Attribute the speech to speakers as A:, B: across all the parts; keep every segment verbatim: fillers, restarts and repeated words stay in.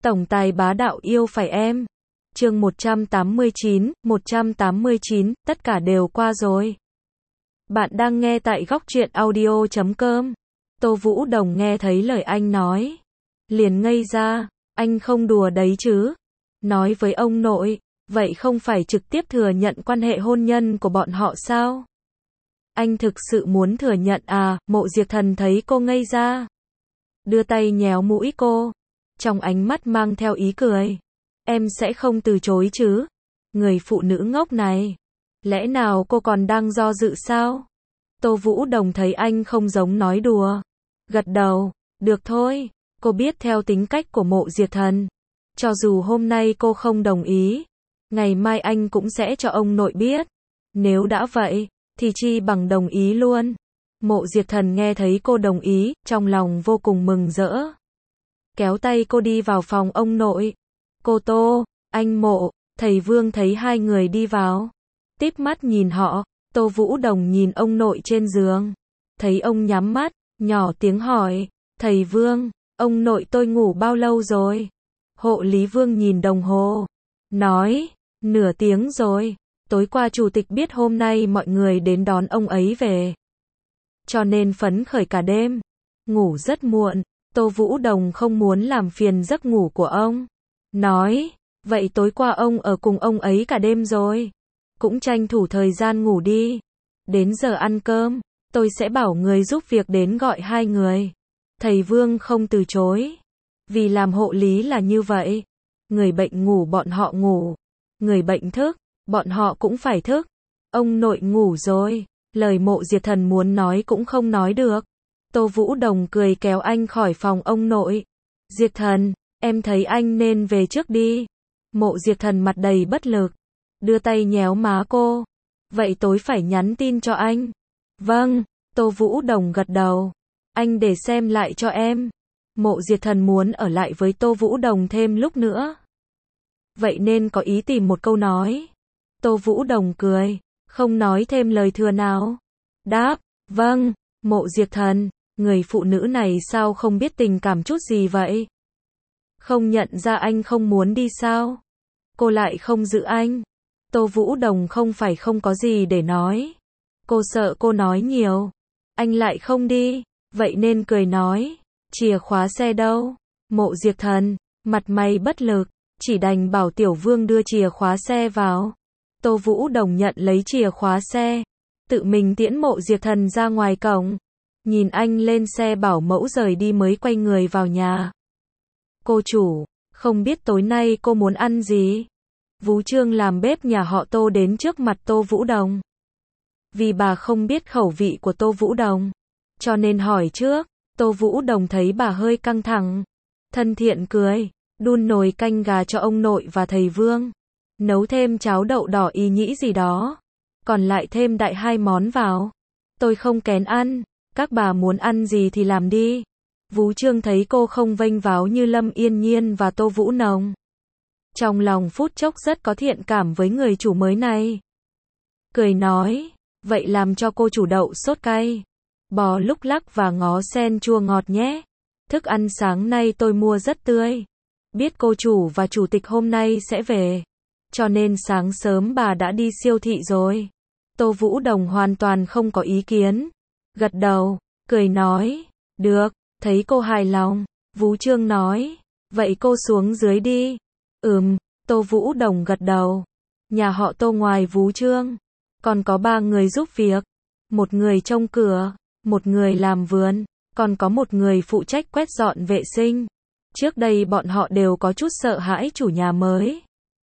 A: Tổng tài bá đạo yêu phải em. Chương một trăm tám mươi chín, một trăm tám mươi chín, tất cả đều qua rồi. Bạn đang nghe tại góc truyện audio chấm com. Tô Vũ Đồng nghe thấy lời anh nói, liền ngây ra, anh không đùa đấy chứ? Nói với ông nội, vậy không phải trực tiếp thừa nhận quan hệ hôn nhân của bọn họ sao? Anh thực sự muốn thừa nhận à? Mộ Diệp Thần thấy cô ngây ra, đưa tay nhéo mũi cô, trong ánh mắt mang theo ý cười. Em sẽ không từ chối chứ? Người phụ nữ ngốc này, lẽ nào cô còn đang do dự sao? Tô Vũ Đồng thấy anh không giống nói đùa, gật đầu, được thôi. Cô biết theo tính cách của Mộ Diệp Thần, cho dù hôm nay cô không đồng ý, ngày mai anh cũng sẽ cho ông nội biết. Nếu đã vậy, thì chi bằng đồng ý luôn. Mộ Diệp Thần nghe thấy cô đồng ý, trong lòng vô cùng mừng rỡ, kéo tay cô đi vào phòng ông nội. Cô Tô, anh Mộ, thầy Vương thấy hai người đi vào, típ mắt nhìn họ. Tô Vũ Đồng nhìn ông nội trên giường, thấy ông nhắm mắt, nhỏ tiếng hỏi, thầy Vương, ông nội tôi ngủ bao lâu rồi? Hộ lý Vương nhìn đồng hồ, nói, nửa tiếng rồi. Tối qua chủ tịch biết hôm nay mọi người đến đón ông ấy về, cho nên phấn khởi cả đêm, ngủ rất muộn. Tô Vũ Đồng không muốn làm phiền giấc ngủ của ông, nói, vậy tối qua ông ở cùng ông ấy cả đêm rồi, cũng tranh thủ thời gian ngủ đi. Đến giờ ăn cơm, tôi sẽ bảo người giúp việc đến gọi hai người. Thầy Vương không từ chối, vì làm hộ lý là như vậy, người bệnh ngủ bọn họ ngủ, người bệnh thức, bọn họ cũng phải thức. Ông nội ngủ rồi, lời Mộ Diệp Thần muốn nói cũng không nói được. Tô Vũ Đồng cười kéo anh khỏi phòng ông nội. Diệp Thần, em thấy anh nên về trước đi. Mộ Diệp Thần mặt đầy bất lực, đưa tay nhéo má cô. Vậy tối phải nhắn tin cho anh. Vâng, Tô Vũ Đồng gật đầu. Anh để xem lại cho em. Mộ Diệp Thần muốn ở lại với Tô Vũ Đồng thêm lúc nữa, vậy nên có ý tìm một câu nói. Tô Vũ Đồng cười, không nói thêm lời thừa nào, đáp, vâng. Mộ Diệp Thần, người phụ nữ này sao không biết tình cảm chút gì vậy? Không nhận ra anh không muốn đi sao? Cô lại không giữ anh. Tô Vũ Đồng không phải không có gì để nói, cô sợ cô nói nhiều, anh lại không đi, vậy nên cười nói, chìa khóa xe đâu? Mộ Diệp Thần, mặt mày bất lực, chỉ đành bảo Tiểu Vương đưa chìa khóa xe vào. Tô Vũ Đồng nhận lấy chìa khóa xe, tự mình tiễn Mộ Diệp Thần ra ngoài cổng, nhìn anh lên xe bảo mẫu rời đi mới quay người vào nhà. Cô chủ, không biết tối nay cô muốn ăn gì? Vú Trương làm bếp nhà họ Tô đến trước mặt Tô Vũ Đồng. Vì bà không biết khẩu vị của Tô Vũ Đồng, cho nên hỏi trước. Tô Vũ Đồng thấy bà hơi căng thẳng, thân thiện cười, đun nồi canh gà cho ông nội và thầy Vương, nấu thêm cháo đậu đỏ ý nhĩ gì đó, còn lại thêm đại hai món vào. Tôi không kén ăn, các bà muốn ăn gì thì làm đi. Vú Trương thấy cô không vênh váo như Lâm Yên Nhiên và Tô Vũ Nồng, trong lòng phút chốc rất có thiện cảm với người chủ mới này. Cười nói, vậy làm cho cô chủ đậu sốt cay, bò lúc lắc và ngó sen chua ngọt nhé. Thức ăn sáng nay tôi mua rất tươi. Biết cô chủ và chủ tịch hôm nay sẽ về, cho nên sáng sớm bà đã đi siêu thị rồi. Tô Vũ Đồng hoàn toàn không có ý kiến, gật đầu, cười nói, được. Thấy cô hài lòng, Vú Trương nói, vậy cô xuống dưới đi. Ừm, Tô Vũ Đồng gật đầu. Nhà họ Tô ngoài Vú Trương, còn có ba người giúp việc. Một người trông cửa, một người làm vườn, còn có một người phụ trách quét dọn vệ sinh. Trước đây bọn họ đều có chút sợ hãi chủ nhà mới,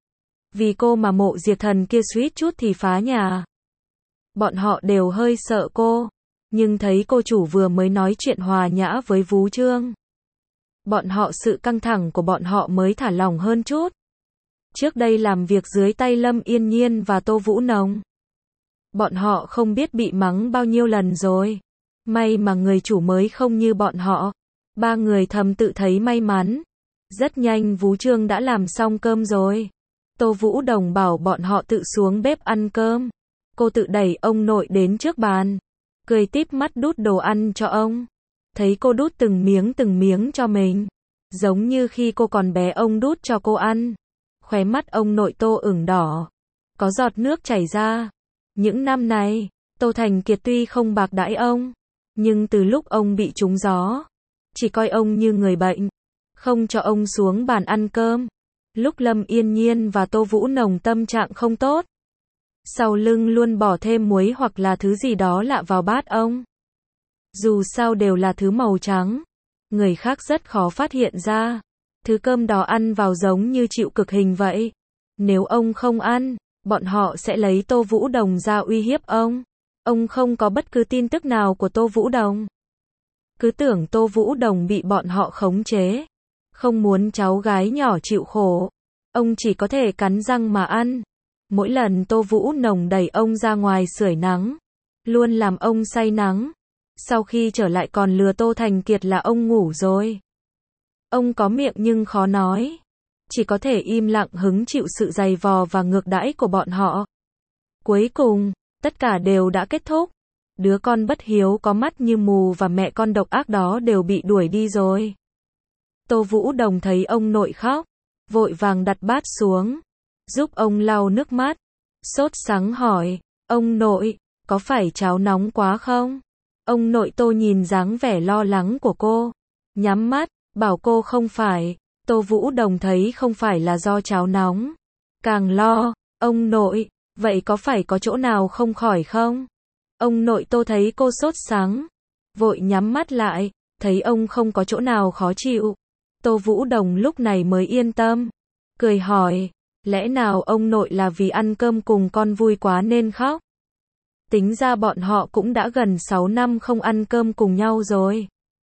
A: vì cô mà Mộ Diệp Thần kia suýt chút thì phá nhà. Bọn họ đều hơi sợ cô, nhưng thấy cô chủ vừa mới nói chuyện hòa nhã với Vú Trương, bọn họ sự căng thẳng của bọn họ mới thả lỏng hơn chút. Trước đây làm việc dưới tay Lâm Yên Nhiên và Tô Vũ Nồng, bọn họ không biết bị mắng bao nhiêu lần rồi. May mà người chủ mới không như bọn họ. Ba người thầm tự thấy may mắn. Rất nhanh Vú Trương đã làm xong cơm rồi. Tô Vũ Đồng bảo bọn họ tự xuống bếp ăn cơm. Cô tự đẩy ông nội đến trước bàn, cười típ mắt đút đồ ăn cho ông. Thấy cô đút từng miếng từng miếng cho mình, Giống như khi cô còn bé ông đút cho cô ăn. Khóe mắt ông nội Tô ửng đỏ. Có giọt nước chảy ra. Những năm này, Tô Thành Kiệt tuy không bạc đãi ông, nhưng từ lúc ông bị trúng gió, chỉ coi ông như người bệnh, không cho ông xuống bàn ăn cơm. Lúc Lâm Yên Nhiên và Tô Vũ Nồng tâm trạng không tốt, sau lưng luôn bỏ thêm muối hoặc là thứ gì đó lạ vào bát ông. Dù sao đều là thứ màu trắng, người khác rất khó phát hiện ra. Thứ cơm đó ăn vào giống như chịu cực hình vậy. Nếu ông không ăn, bọn họ sẽ lấy Tô Vũ Đồng ra uy hiếp ông. Ông không có bất cứ tin tức nào của Tô Vũ Đồng. Cứ tưởng Tô Vũ Đồng bị bọn họ khống chế. Không muốn cháu gái nhỏ chịu khổ. Ông chỉ có thể cắn răng mà ăn. Mỗi lần Tô Vũ Nồng đẩy ông ra ngoài sưởi nắng, luôn làm ông say nắng. Sau khi trở lại còn lừa Tô Thành Kiệt là ông ngủ rồi. Ông có miệng nhưng khó nói. Chỉ có thể im lặng hứng chịu sự giày vò và ngược đãi của bọn họ. Cuối cùng, tất cả đều đã kết thúc. Đứa con bất hiếu có mắt như mù và mẹ con độc ác đó đều bị đuổi đi rồi. Tô Vũ Đồng thấy ông nội khóc, vội vàng đặt bát xuống, giúp ông lau nước mắt. Sốt sắng hỏi, ông nội, có phải cháo nóng quá không? Ông nội Tô nhìn dáng vẻ lo lắng của cô, nhắm mắt, bảo cô không phải. Tô Vũ Đồng thấy không phải là do cháo nóng, càng lo. Ông nội, vậy có phải có chỗ nào không khỏi không? Ông nội Tô thấy cô sốt sắng, vội nhắm mắt lại, thấy ông không có chỗ nào khó chịu. Tô Vũ Đồng lúc này mới yên tâm, cười hỏi, lẽ nào ông nội là vì ăn cơm cùng con vui quá nên khóc? Tính ra bọn họ cũng đã gần sáu năm không ăn cơm cùng nhau rồi.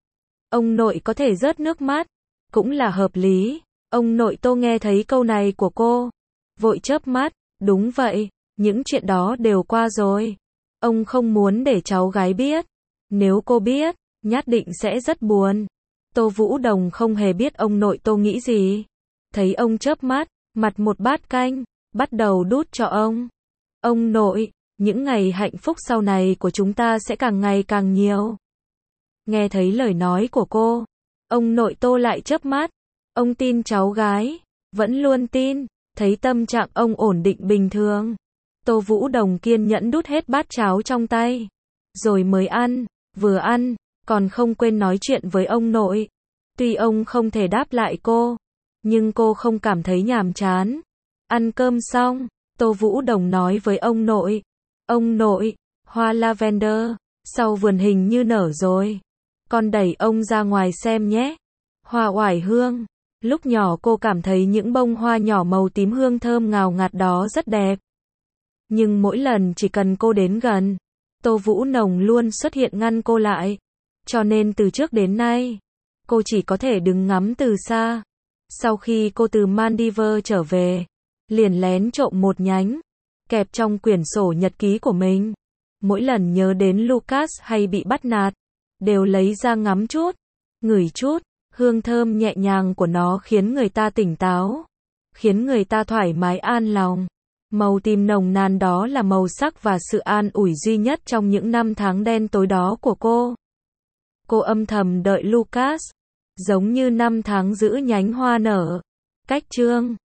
A: Ông nội có thể rớt nước mắt, cũng là hợp lý. Ông nội Tô nghe thấy câu này của cô, vội chớp mắt, đúng vậy, những chuyện đó đều qua rồi. Ông không muốn để cháu gái biết. Nếu cô biết, nhất định sẽ rất buồn. Tô Vũ Đồng không hề biết ông nội Tô nghĩ gì. Thấy ông chớp mắt, mặt một bát canh, bắt đầu đút cho ông. Ông nội, những ngày hạnh phúc sau này của chúng ta sẽ càng ngày càng nhiều. Nghe thấy lời nói của cô, ông nội Tô lại chớp mắt. Ông tin cháu gái, vẫn luôn tin. Thấy tâm trạng ông ổn định bình thường, Tô Vũ Đồng kiên nhẫn đút hết bát cháo trong tay, rồi mới ăn. Vừa ăn, còn không quên nói chuyện với ông nội. Tuy ông không thể đáp lại cô, nhưng cô không cảm thấy nhàm chán. Ăn cơm xong, Tô Vũ Đồng nói với ông nội, ông nội, hoa lavender sau vườn hình như nở rồi, con đẩy ông ra ngoài xem nhé. Hoa oải hương. Lúc nhỏ cô cảm thấy những bông hoa nhỏ màu tím hương thơm ngào ngạt đó rất đẹp. Nhưng mỗi lần chỉ cần cô đến gần, Tô Vũ Nồng luôn xuất hiện ngăn cô lại. Cho nên từ trước đến nay, cô chỉ có thể đứng ngắm từ xa. Sau khi cô từ Maldives trở về, liền lén trộm một nhánh, kẹp trong quyển sổ nhật ký của mình. Mỗi lần nhớ đến Lucas hay bị bắt nạt, đều lấy ra ngắm chút, ngửi chút. Hương thơm nhẹ nhàng của nó khiến người ta tỉnh táo, khiến người ta thoải mái an lòng. Màu tím nồng nàn đó là màu sắc và sự an ủi duy nhất trong những năm tháng đen tối đó của cô. Cô âm thầm đợi Lucas, giống như năm tháng giữ nhánh hoa nở. Cách chương